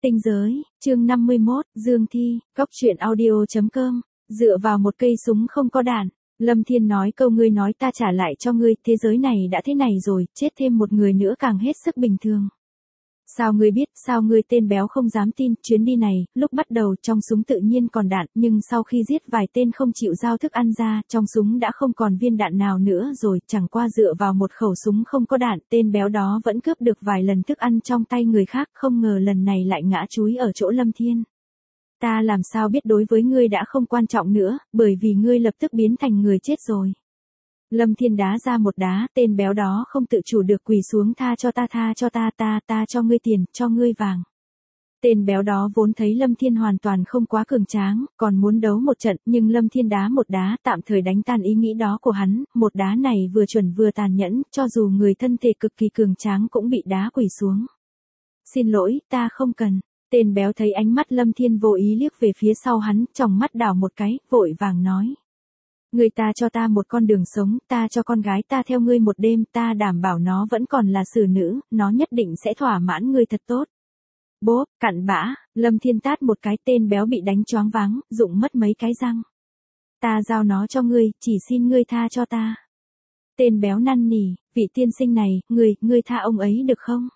Tinh giới, chương 51, Dương Thi, Cóc truyện audio.com, dựa vào một cây súng không có đạn. Lâm Thiên nói câu ngươi nói ta trả lại cho ngươi, thế giới này đã thế này rồi, chết thêm một người nữa càng hết sức bình thường. Sao ngươi biết, sao ngươi tên béo không dám tin, chuyến đi này, lúc bắt đầu trong súng tự nhiên còn đạn, nhưng sau khi giết vài tên không chịu giao thức ăn ra, trong súng đã không còn viên đạn nào nữa rồi, chẳng qua dựa vào một khẩu súng không có đạn, tên béo đó vẫn cướp được vài lần thức ăn trong tay người khác, không ngờ lần này lại ngã chúi ở chỗ Lâm Thiên. Ta làm sao biết đối với ngươi đã không quan trọng nữa, bởi vì ngươi lập tức biến thành người chết rồi. Lâm Thiên đá ra một đá, tên béo đó không tự chủ được quỳ xuống tha cho ta, ta cho ngươi tiền, cho ngươi vàng. Tên béo đó vốn thấy Lâm Thiên hoàn toàn không quá cường tráng, còn muốn đấu một trận, nhưng Lâm Thiên đá một đá tạm thời đánh tan ý nghĩ đó của hắn, một đá này vừa chuẩn vừa tàn nhẫn, cho dù người thân thể cực kỳ cường tráng cũng bị đá quỳ xuống. Xin lỗi, ta không cần. Tên béo thấy ánh mắt Lâm Thiên vô ý liếc về phía sau hắn, tròng mắt đảo một cái, vội vàng nói. Người ta cho ta một con đường sống, ta cho con gái ta theo ngươi một đêm, ta đảm bảo nó vẫn còn là xử nữ, nó nhất định sẽ thỏa mãn ngươi thật tốt. Bốp, cặn bã, Lâm Thiên tát một cái, tên béo bị đánh choáng váng, rụng mất mấy cái răng. Ta giao nó cho ngươi, chỉ xin ngươi tha cho ta. Tên béo năn nỉ, vị tiên sinh này, ngươi tha ông ấy được không?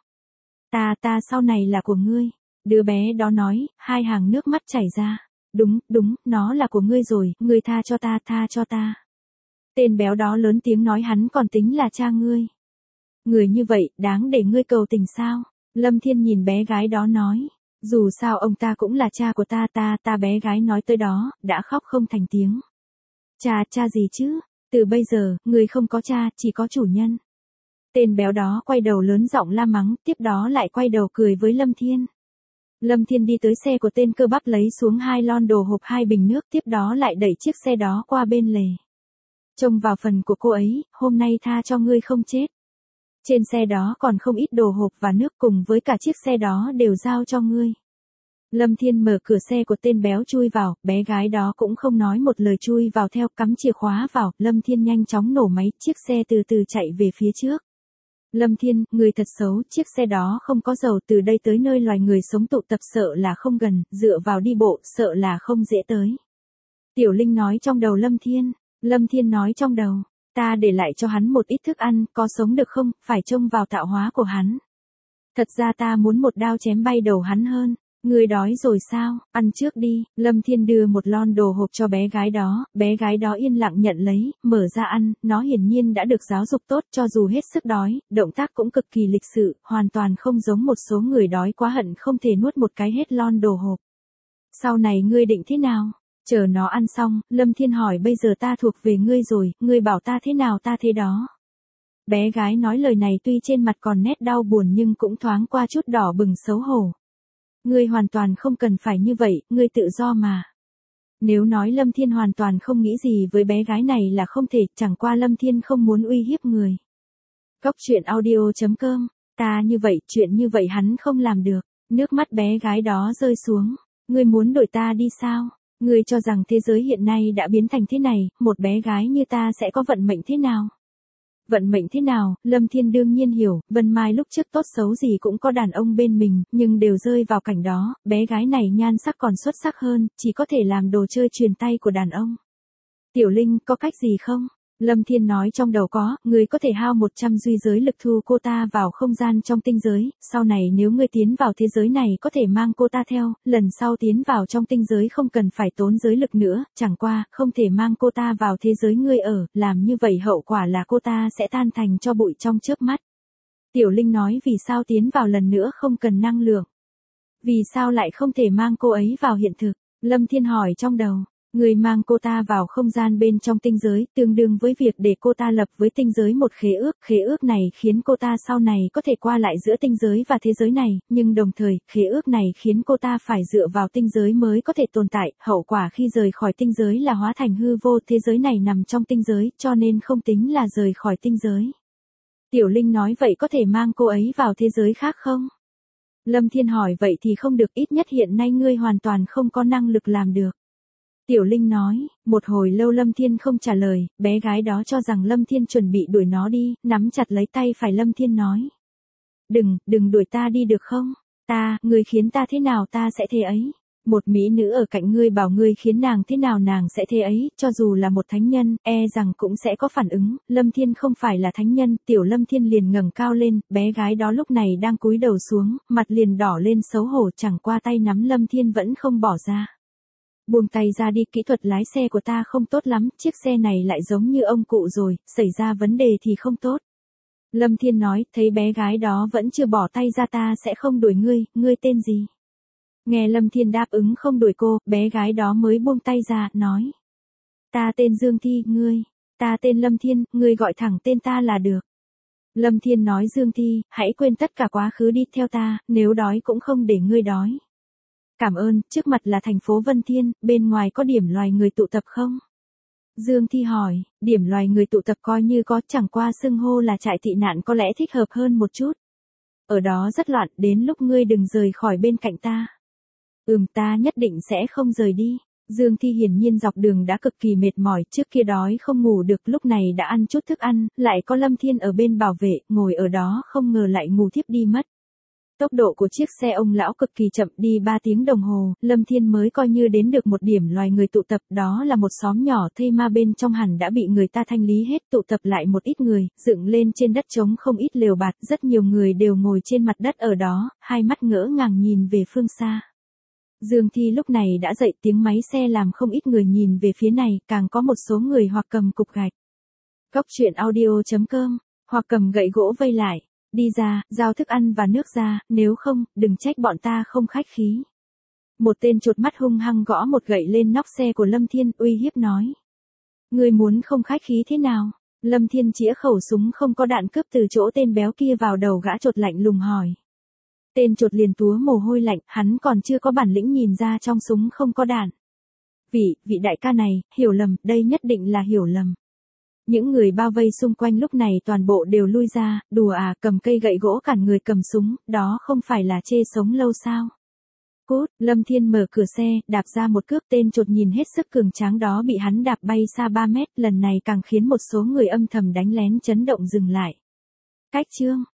Ta sau này là của ngươi. Đứa bé đó nói, hai hàng nước mắt chảy ra. Đúng, nó là của ngươi rồi, ngươi tha cho ta. Tên béo đó lớn tiếng nói hắn còn tính là cha ngươi. Người như vậy, đáng để ngươi cầu tình sao? Lâm Thiên nhìn bé gái đó nói. Dù sao ông ta cũng là cha của ta bé gái nói tới đó, đã khóc không thành tiếng. Cha gì chứ? Từ bây giờ, ngươi không có cha, chỉ có chủ nhân. Tên béo đó quay đầu lớn giọng la mắng, tiếp đó lại quay đầu cười với Lâm Thiên. Lâm Thiên đi tới xe của tên cơ bắp lấy xuống 2 lon đồ hộp 2 bình nước, tiếp đó lại đẩy chiếc xe đó qua bên lề. Trông vào phần của cô ấy, hôm nay tha cho ngươi không chết. Trên xe đó còn không ít đồ hộp và nước cùng với cả chiếc xe đó đều giao cho ngươi. Lâm Thiên mở cửa xe của tên béo chui vào, bé gái đó cũng không nói một lời chui vào theo, cắm chìa khóa vào, Lâm Thiên nhanh chóng nổ máy, chiếc xe từ từ chạy về phía trước. Lâm Thiên, người thật xấu, chiếc xe đó không có dầu, từ đây tới nơi loài người sống tụ tập sợ là không gần, dựa vào đi bộ, sợ là không dễ tới. Tiểu Linh nói trong đầu Lâm Thiên nói trong đầu, ta để lại cho hắn một ít thức ăn, có sống được không, phải trông vào tạo hóa của hắn. Thật ra ta muốn một đao chém bay đầu hắn hơn. Ngươi đói rồi sao, ăn trước đi. Lâm Thiên đưa một lon đồ hộp cho bé gái đó yên lặng nhận lấy, mở ra ăn, nó hiển nhiên đã được giáo dục tốt, cho dù hết sức đói, động tác cũng cực kỳ lịch sự, hoàn toàn không giống một số người đói quá hận không thể nuốt một cái hết lon đồ hộp. Sau này ngươi định thế nào? Chờ nó ăn xong, Lâm Thiên hỏi bây giờ ta thuộc về ngươi rồi, ngươi bảo ta thế nào ta thế đó. Bé gái nói lời này tuy trên mặt còn nét đau buồn nhưng cũng thoáng qua chút đỏ bừng xấu hổ. Ngươi hoàn toàn không cần phải như vậy, ngươi tự do mà. Nếu nói Lâm Thiên hoàn toàn không nghĩ gì với bé gái này là không thể, chẳng qua Lâm Thiên không muốn uy hiếp người. Cóc truyện audio.com, ta như vậy, chuyện như vậy hắn không làm được. Nước mắt bé gái đó rơi xuống. Ngươi muốn đuổi ta đi sao? Ngươi cho rằng thế giới hiện nay đã biến thành thế này, một bé gái như ta sẽ có vận mệnh thế nào? Vận mệnh thế nào, Lâm Thiên đương nhiên hiểu, Vân Mai lúc trước tốt xấu gì cũng có đàn ông bên mình, nhưng đều rơi vào cảnh đó, bé gái này nhan sắc còn xuất sắc hơn, chỉ có thể làm đồ chơi truyền tay của đàn ông. Tiểu Linh, có cách gì không? Lâm Thiên nói trong đầu có, ngươi có thể hao 100 duy giới lực thu cô ta vào không gian trong tinh giới, sau này nếu ngươi tiến vào thế giới này có thể mang cô ta theo, lần sau tiến vào trong tinh giới không cần phải tốn giới lực nữa, chẳng qua, không thể mang cô ta vào thế giới ngươi ở, làm như vậy hậu quả là cô ta sẽ tan thành cho bụi trong chớp mắt. Tiểu Linh nói vì sao tiến vào lần nữa không cần năng lượng? Vì sao lại không thể mang cô ấy vào hiện thực? Lâm Thiên hỏi trong đầu. Người mang cô ta vào không gian bên trong tinh giới, tương đương với việc để cô ta lập với tinh giới một khế ước này khiến cô ta sau này có thể qua lại giữa tinh giới và thế giới này, nhưng đồng thời, khế ước này khiến cô ta phải dựa vào tinh giới mới có thể tồn tại, hậu quả khi rời khỏi tinh giới là hóa thành hư vô, thế giới này nằm trong tinh giới, cho nên không tính là rời khỏi tinh giới. Tiểu Linh nói vậy có thể mang cô ấy vào thế giới khác không? Lâm Thiên hỏi vậy thì không được, ít nhất hiện nay ngươi hoàn toàn không có năng lực làm được. Tiểu Linh nói, một hồi lâu Lâm Thiên không trả lời, bé gái đó cho rằng Lâm Thiên chuẩn bị đuổi nó đi, nắm chặt lấy tay phải Lâm Thiên nói. Đừng đuổi ta đi được không? Ngươi khiến ta thế nào ta sẽ thế ấy. Một mỹ nữ ở cạnh ngươi bảo ngươi khiến nàng thế nào nàng sẽ thế ấy, cho dù là một thánh nhân, e rằng cũng sẽ có phản ứng. Lâm Thiên không phải là thánh nhân, tiểu Lâm Thiên liền ngẩng cao lên, bé gái đó lúc này đang cúi đầu xuống, mặt liền đỏ lên xấu hổ, chẳng qua tay nắm Lâm Thiên vẫn không bỏ ra. Buông tay ra đi, kỹ thuật lái xe của ta không tốt lắm, chiếc xe này lại giống như ông cụ rồi, xảy ra vấn đề thì không tốt. Lâm Thiên nói, thấy bé gái đó vẫn chưa bỏ tay ra, ta sẽ không đuổi ngươi, ngươi tên gì? Nghe Lâm Thiên đáp ứng không đuổi cô, bé gái đó mới buông tay ra, nói. Ta tên Dương Thi, ngươi. Ta tên Lâm Thiên, ngươi gọi thẳng tên ta là được. Lâm Thiên nói, Dương Thi, hãy quên tất cả quá khứ đi theo ta, nếu đói cũng không để ngươi đói. Cảm ơn, trước mặt là thành phố Vân Thiên, bên ngoài có điểm loài người tụ tập không? Dương Thi hỏi, điểm loài người tụ tập coi như có, chẳng qua xưng hô là trại tị nạn có lẽ thích hợp hơn một chút. Ở đó rất loạn, đến lúc ngươi đừng rời khỏi bên cạnh ta. Ta nhất định sẽ không rời đi. Dương Thi hiển nhiên dọc đường đã cực kỳ mệt mỏi, trước kia đói không ngủ được, lúc này đã ăn chút thức ăn, lại có Lâm Thiên ở bên bảo vệ, ngồi ở đó không ngờ lại ngủ thiếp đi mất. Tốc độ của chiếc xe ông lão cực kỳ chậm, đi 3 tiếng đồng hồ, Lâm Thiên mới coi như đến được một điểm loài người tụ tập, đó là một xóm nhỏ thây ma, bên trong hẳn đã bị người ta thanh lý hết, tụ tập lại một ít người, dựng lên trên đất trống không ít lều bạt, rất nhiều người đều ngồi trên mặt đất ở đó, hai mắt ngỡ ngàng nhìn về phương xa. Dương Thi lúc này đã dậy, tiếng máy xe làm không ít người nhìn về phía này, càng có một số người hoặc cầm cục gạch. Cóc truyện audio.com, hoặc cầm gậy gỗ vây lại. Đi ra, giao thức ăn và nước ra, nếu không, đừng trách bọn ta không khách khí. Một tên chột mắt hung hăng gõ một gậy lên nóc xe của Lâm Thiên, uy hiếp nói. Ngươi muốn không khách khí thế nào? Lâm Thiên chĩa khẩu súng không có đạn cướp từ chỗ tên béo kia vào đầu gã chột, lạnh lùng hỏi. Tên chột liền túa mồ hôi lạnh, hắn còn chưa có bản lĩnh nhìn ra trong súng không có đạn. Vị đại ca này, hiểu lầm, đây nhất định là hiểu lầm. Những người bao vây xung quanh lúc này toàn bộ đều lui ra, đùa à, cầm cây gậy gỗ cản người cầm súng, đó không phải là chê sống lâu sao? Cút, Lâm Thiên mở cửa xe, đạp ra một cước, tên chột nhìn hết sức cường tráng đó bị hắn đạp bay xa 3 mét, lần này càng khiến một số người âm thầm đánh lén chấn động dừng lại. Cách chương